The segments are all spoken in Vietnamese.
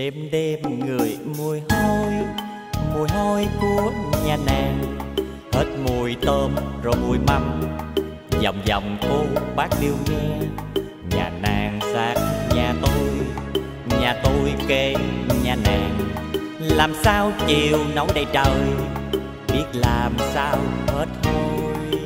Đêm đêm ngửi mùi hôi của nhà nàng. Hết mùi tôm rồi mùi mắm, vòng vòng cô bác điêu nghe. Nhà nàng sát nhà tôi kề nhà nàng. Làm sao chiều nấu đầy trời, biết làm sao hết hôi.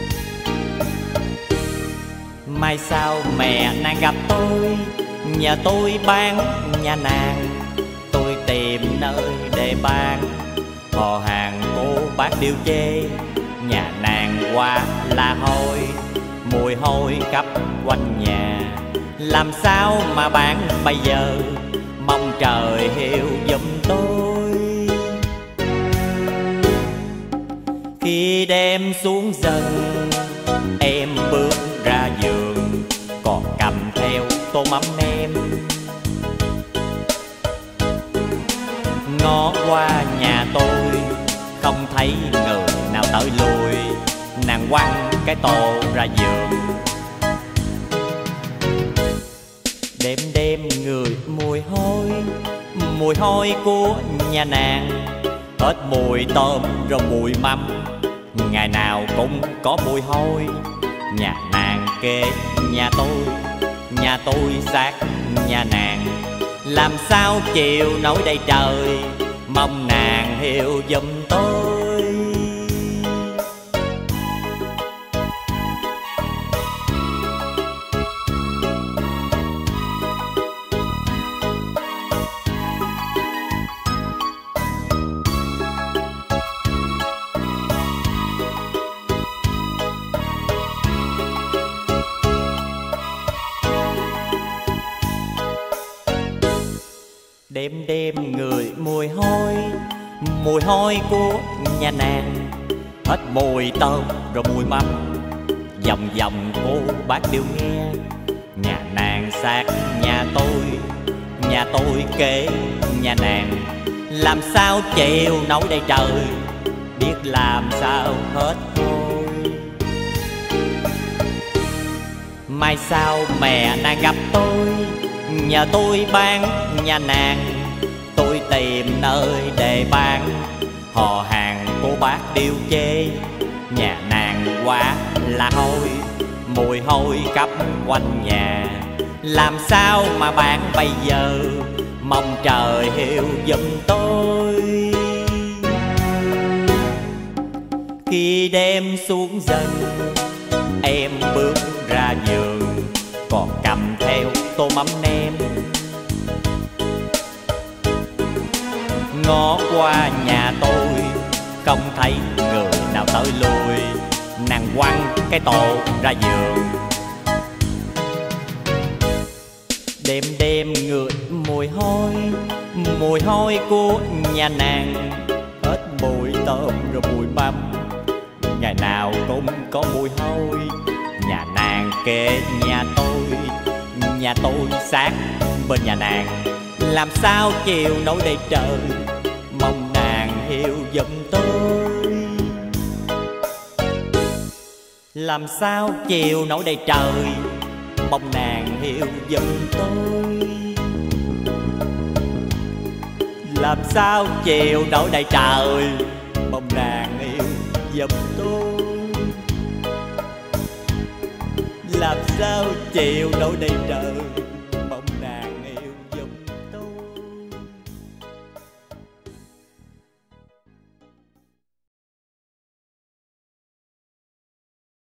Mai sau mẹ nàng gặp tôi, nhà tôi bán nhà nàng. Tôi tìm nơi để bán, họ hàng cô bác đều chê. Nhà nàng quá là hôi, mùi hôi khắp quanh nhà. Làm sao mà bán bây giờ, mong trời hiểu giùm tôi. Khi đêm xuống dần, em bước ra giường, còn cầm theo tô mắm nêm. Ngó qua nhà tôi, không thấy người nào tới lui. Nàng quăng cái tô ra giường. Đêm đêm ngửi mùi hôi của nhà nàng. Hết mùi tôm rồi mùi mắm, ngày nào cũng có mùi hôi. Nhà nàng kề nhà tôi sát nhà nàng. Làm sao chiều nổi đây trời, mong nàng hiểu giùm tôi. Đêm đêm ngửi mùi hôi của nhà nàng. Hết mùi tôm rồi mùi mắm, vòng vòng cô bác đều nghe. Nhà nàng sát nhà tôi kề nhà nàng. Làm sao chiều nấu đây trời, biết làm sao hết thôi. Mai sau mẹ nàng gặp tôi, nhà tôi bán nhà nàng. Tôi tìm nơi để bán, họ hàng cô bác đều chê. Nhà nàng quá là hôi, mùi hôi khắp quanh nhà. Làm sao mà bán bây giờ, mong trời hiểu giùm tôi. Khi đêm xuống dần, em bước ra giường, còn cầm theo tô mắm nêm. Ngó qua nhà tôi, không thấy người nào tới lui. Nàng quăng cái tô ra giường. Đêm đêm ngửi mùi hôi của nhà nàng. Hết mùi tôm rồi mùi mắm, ngày nào cũng có mùi hôi. Nhà nàng kề nhà tôi sát bên nhà nàng. Làm sao chiều nổi đây trời, mong nàng hiểu giùm tôi. Làm sao chiều nổi đây trời, mong nàng hiểu giùm tôi. Làm sao chiều nổi đây trời, mong nàng hiểu giùm tôi. Làm sao chiều nổi đây trời,